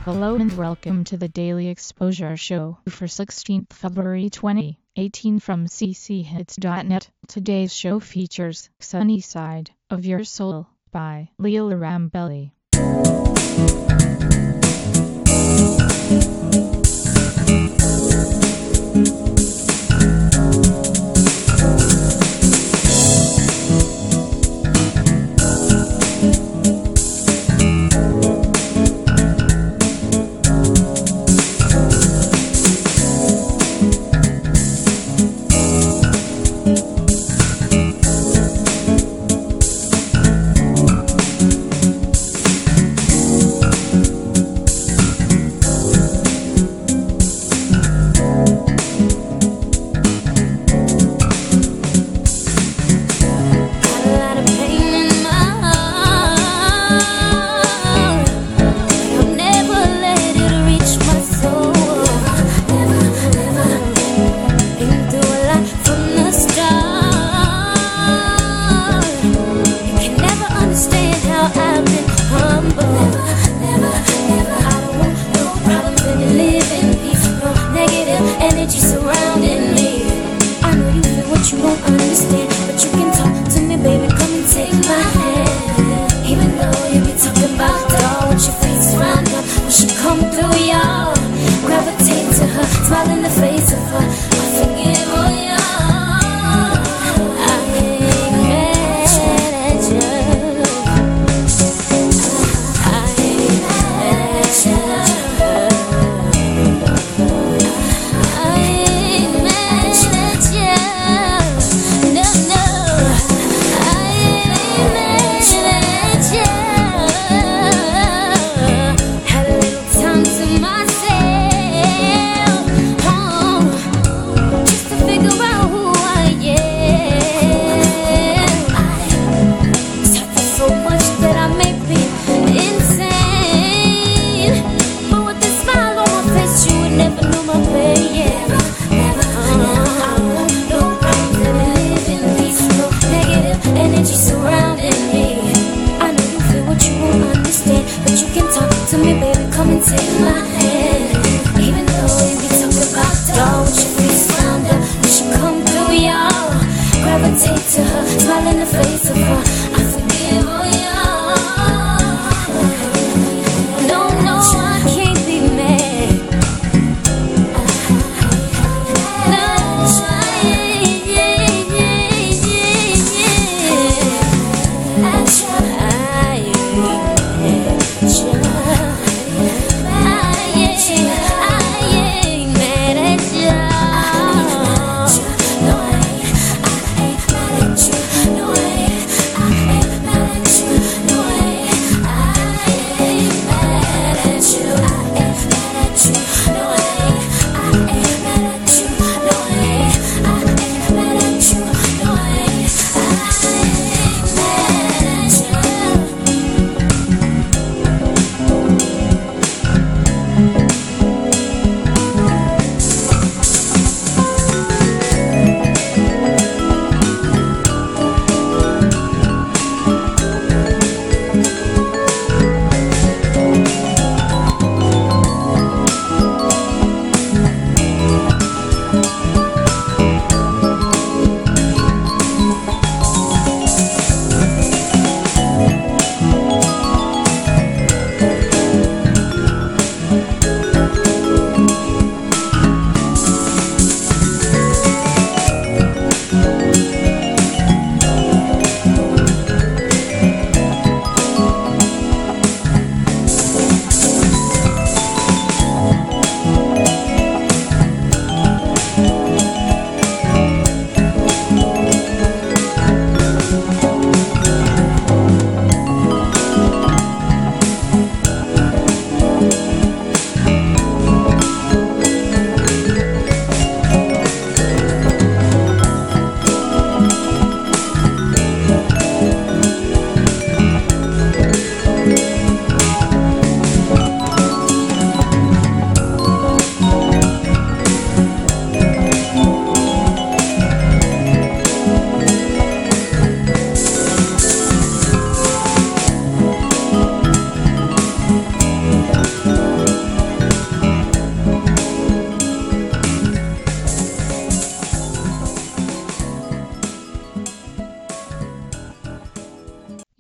Hello and welcome to the Daily Exposure Show for 16th February 2018 from cchits.net. Today's show features Sunny Side of Your Soul by Leela Rambelli.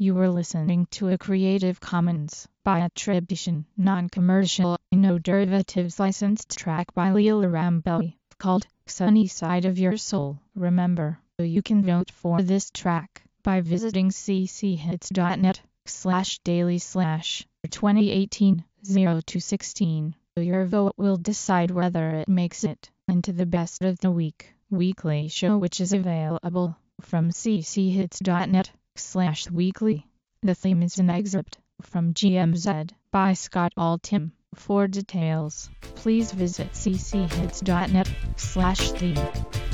You were listening to a Creative Commons by attribution, non-commercial, no derivatives licensed track by Leela Rambo called Sunny Side of Your Soul. Remember, you can vote for this track by visiting cchits.net/daily/2018-02-16. Your vote will decide whether it makes it into the best of the weekly show, which is available from cchits.net/weekly. The theme is an excerpt from GMZ by Scott Altham. For details, please visit cchits.net/theme.